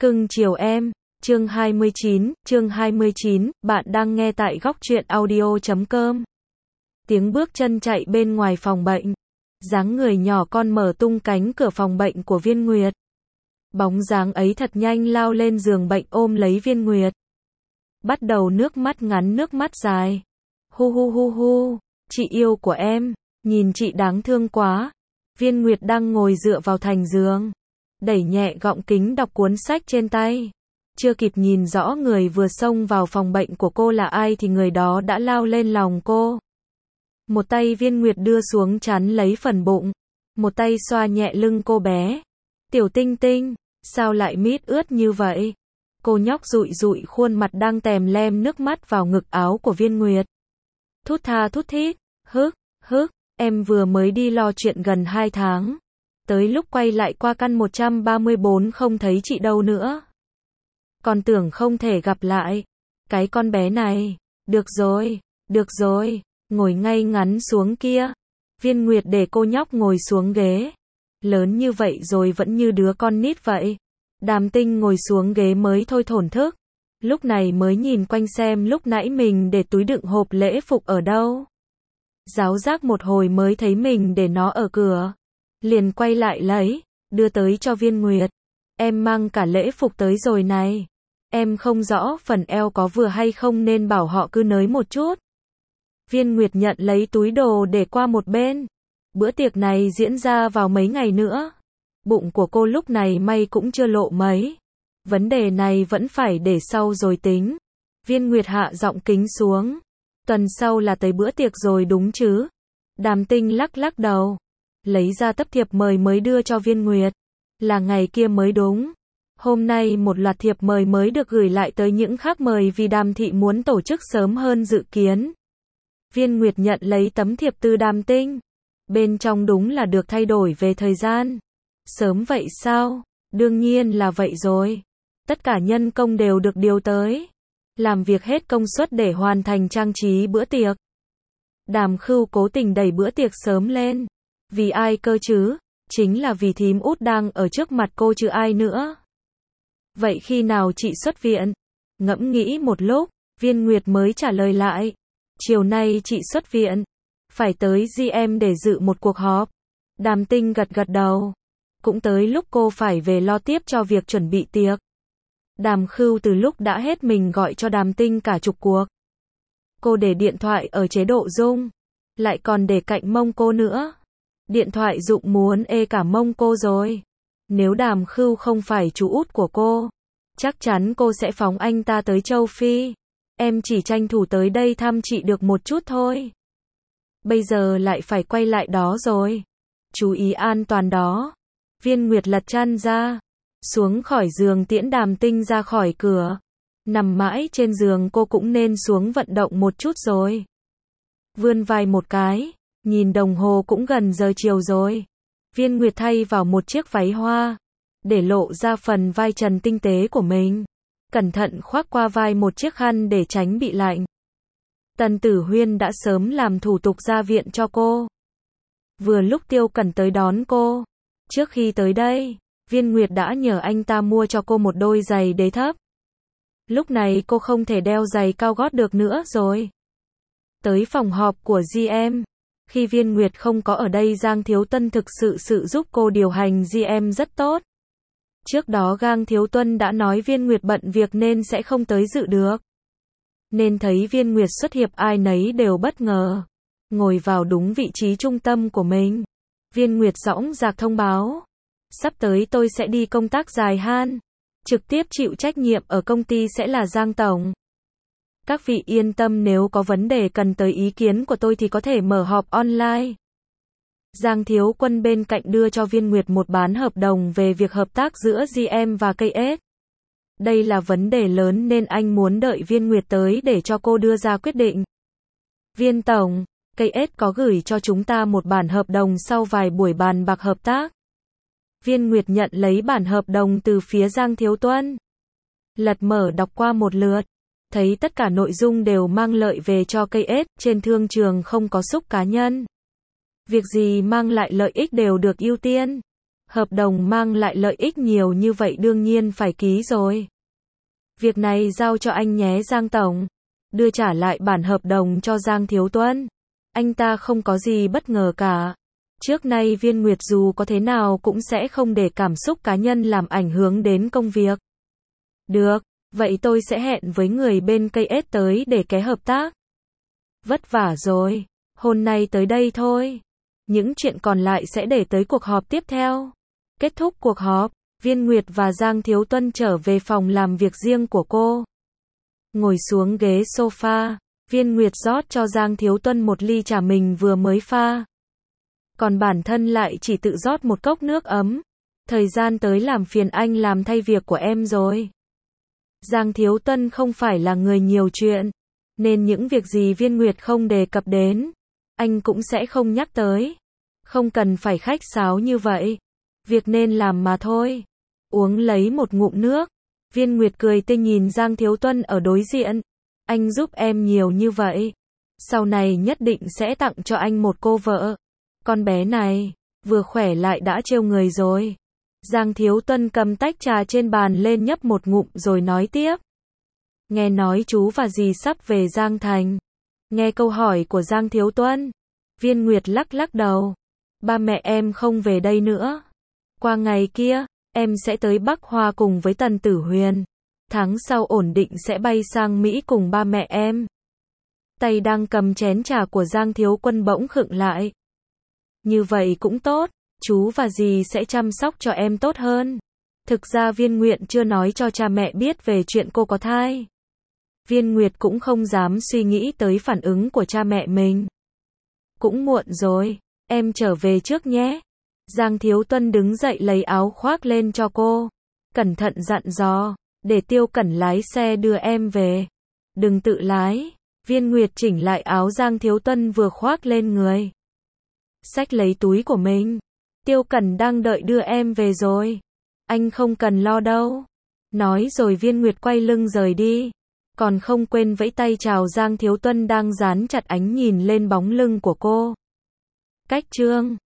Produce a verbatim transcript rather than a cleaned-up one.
Cưng chiều em, chương hai mươi chín, chương hai mươi chín, bạn đang nghe tại góc truyện audio chấm com. Tiếng bước chân chạy bên ngoài phòng bệnh. Dáng người nhỏ con mở tung cánh cửa phòng bệnh của Viên Nguyệt. Bóng dáng ấy thật nhanh lao lên giường bệnh ôm lấy Viên Nguyệt. Bắt đầu nước mắt ngắn nước mắt dài. Hu hu hu hu, chị yêu của em, nhìn chị đáng thương quá. Viên Nguyệt đang ngồi dựa vào thành giường, đẩy nhẹ gọng kính đọc cuốn sách trên tay. Chưa kịp nhìn rõ người vừa xông vào phòng bệnh của cô là ai thì người đó đã lao lên lòng cô. Một tay Viên Nguyệt đưa xuống chắn lấy phần bụng, một tay xoa nhẹ lưng cô bé. Tiểu Tinh Tinh, sao lại mít ướt như vậy? Cô nhóc dụi dụi khuôn mặt đang tèm lem nước mắt vào ngực áo của Viên Nguyệt. Thút tha thút thít, hức, hức, em vừa mới đi lo chuyện gần hai tháng. Tới lúc quay lại qua căn một trăm ba mươi bốn không thấy chị đâu nữa. Còn tưởng không thể gặp lại. Cái con bé này, được rồi, được rồi, ngồi ngay ngắn xuống kia. Viên Nguyệt để cô nhóc ngồi xuống ghế. Lớn như vậy rồi vẫn như đứa con nít vậy. Đàm Tinh ngồi xuống ghế mới thôi thổn thức. Lúc này mới nhìn quanh xem lúc nãy mình để túi đựng hộp lễ phục ở đâu. Ráo rác một hồi mới thấy mình để nó ở cửa. Liền quay lại lấy, đưa tới cho Viên Nguyệt. Em mang cả lễ phục tới rồi này. Em không rõ phần eo có vừa hay không nên bảo họ cứ nới một chút. Viên Nguyệt nhận lấy túi đồ để qua một bên. Bữa tiệc này diễn ra vào mấy ngày nữa. Bụng của cô lúc này may cũng chưa lộ mấy. Vấn đề này vẫn phải để sau rồi tính. Viên Nguyệt hạ giọng kính xuống. Tuần sau là tới bữa tiệc rồi đúng chứ? Đàm Tinh lắc lắc đầu. Lấy ra tấm thiệp mời mới đưa cho Viên Nguyệt. Là ngày kia mới đúng. Hôm nay một loạt thiệp mời mới được gửi lại tới những khách mời vì Đàm thị muốn tổ chức sớm hơn dự kiến. Viên Nguyệt nhận lấy tấm thiệp từ Đàm Tinh. Bên trong đúng là được thay đổi về thời gian. Sớm vậy sao? Đương nhiên là vậy rồi. Tất cả nhân công đều được điều tới. Làm việc hết công suất để hoàn thành trang trí bữa tiệc. Đàm Khưu cố tình đẩy bữa tiệc sớm lên. Vì ai cơ chứ? Chính là vì thím út đang ở trước mặt cô chứ ai nữa. Vậy khi nào chị xuất viện? Ngẫm nghĩ một lúc, Viên Nguyệt mới trả lời lại. Chiều nay chị xuất viện. Phải tới giê em để dự một cuộc họp. Đàm Tinh gật gật đầu. Cũng tới lúc cô phải về lo tiếp cho việc chuẩn bị tiệc. Đàm Khưu từ lúc đã hết mình gọi cho Đàm Tinh cả chục cuộc. Cô để điện thoại ở chế độ rung. Lại còn để cạnh mông cô nữa. Điện thoại rụng muốn ê cả mông cô rồi. Nếu Đàm Khưu không phải chú út của cô, chắc chắn cô sẽ phóng anh ta tới châu Phi. Em chỉ tranh thủ tới đây thăm chị được một chút thôi. Bây giờ lại phải quay lại đó rồi. Chú ý an toàn đó. Viên Nguyệt lật chăn ra. Xuống khỏi giường tiễn Đàm Tinh ra khỏi cửa. Nằm mãi trên giường cô cũng nên xuống vận động một chút rồi. Vươn vai một cái. Nhìn đồng hồ cũng gần giờ chiều rồi. Viên Nguyệt thay vào một chiếc váy hoa. Để lộ ra phần vai trần tinh tế của mình. Cẩn thận khoác qua vai một chiếc khăn để tránh bị lạnh. Tần Tử Huyên đã sớm làm thủ tục ra viện cho cô. Vừa lúc Tiêu Cẩn tới đón cô. Trước khi tới đây, Viên Nguyệt đã nhờ anh ta mua cho cô một đôi giày đế thấp. Lúc này cô không thể đeo giày cao gót được nữa rồi. Tới phòng họp của giê em. Khi Viên Nguyệt không có ở đây, Giang Thiếu Tuân thực sự sự giúp cô điều hành giê em rất tốt. Trước đó Giang Thiếu Tuân đã nói Viên Nguyệt bận việc nên sẽ không tới dự được. Nên thấy Viên Nguyệt xuất hiện ai nấy đều bất ngờ. Ngồi vào đúng vị trí trung tâm của mình. Viên Nguyệt dõng dạc thông báo. Sắp tới tôi sẽ đi công tác dài han. Trực tiếp chịu trách nhiệm ở công ty sẽ là Giang Tổng. Các vị yên tâm, nếu có vấn đề cần tới ý kiến của tôi thì có thể mở họp online. Giang Thiếu Quân bên cạnh đưa cho Viên Nguyệt một bản hợp đồng về việc hợp tác giữa giê em và ca ét. Đây là vấn đề lớn nên anh muốn đợi Viên Nguyệt tới để cho cô đưa ra quyết định. Viên Tổng, ca ét có gửi cho chúng ta một bản hợp đồng sau vài buổi bàn bạc hợp tác. Viên Nguyệt nhận lấy bản hợp đồng từ phía Giang Thiếu Tuân. Lật mở đọc qua một lượt. Thấy tất cả nội dung đều mang lợi về cho ca ét, trên thương trường không có xúc cá nhân. Việc gì mang lại lợi ích đều được ưu tiên. Hợp đồng mang lại lợi ích nhiều như vậy đương nhiên phải ký rồi. Việc này giao cho anh nhé Giang Tổng. Đưa trả lại bản hợp đồng cho Giang Thiếu Tuân. Anh ta không có gì bất ngờ cả. Trước nay Viên Nguyệt dù có thế nào cũng sẽ không để cảm xúc cá nhân làm ảnh hưởng đến công việc. Được, vậy tôi sẽ hẹn với người bên cây ét tới để ké hợp tác. Vất vả rồi, hôm nay tới đây thôi. Những chuyện còn lại sẽ để tới cuộc họp tiếp theo. Kết thúc cuộc họp, Viên Nguyệt và Giang Thiếu Tuân trở về phòng làm việc riêng của cô. Ngồi xuống ghế sofa, Viên Nguyệt rót cho Giang Thiếu Tuân một ly trà mình vừa mới pha. Còn bản thân lại chỉ tự rót một cốc nước ấm. Thời gian tới làm phiền anh làm thay việc của em rồi. Giang Thiếu Tuân không phải là người nhiều chuyện, nên những việc gì Viên Nguyệt không đề cập đến, anh cũng sẽ không nhắc tới. Không cần phải khách sáo như vậy. Việc nên làm mà thôi. Uống lấy một ngụm nước. Viên Nguyệt cười tươi nhìn Giang Thiếu Tuân ở đối diện. Anh giúp em nhiều như vậy. Sau này nhất định sẽ tặng cho anh một cô vợ. Con bé này, vừa khỏe lại đã trêu người rồi. Giang Thiếu Tuân cầm tách trà trên bàn lên nhấp một ngụm rồi nói tiếp. Nghe nói chú và dì sắp về Giang Thành. Nghe câu hỏi của Giang Thiếu Tuân, Viên Nguyệt lắc lắc đầu. Ba mẹ em không về đây nữa. Qua ngày kia, em sẽ tới Bắc Hoa cùng với Tần Tử Huyền. Tháng sau ổn định sẽ bay sang Mỹ cùng ba mẹ em. Tay đang cầm chén trà của Giang Thiếu Quân bỗng khựng lại. Như vậy cũng tốt, chú và dì sẽ chăm sóc cho em tốt hơn. Thực ra Viên Nguyệt chưa nói cho cha mẹ biết về chuyện cô có thai. Viên Nguyệt cũng không dám suy nghĩ tới phản ứng của cha mẹ mình. Cũng muộn rồi, em trở về trước nhé. Giang Thiếu Tuân đứng dậy lấy áo khoác lên cho cô. Cẩn thận dặn dò, để Tiêu Cẩn lái xe đưa em về. Đừng tự lái. Viên Nguyệt chỉnh lại áo Giang Thiếu Tuân vừa khoác lên người. Xách lấy túi của mình. Tiêu Cẩn đang đợi đưa em về rồi. Anh không cần lo đâu. Nói rồi Viên Nguyệt quay lưng rời đi. Còn không quên vẫy tay chào Giang Thiếu Tuân đang dán chặt ánh nhìn lên bóng lưng của cô. Cách chương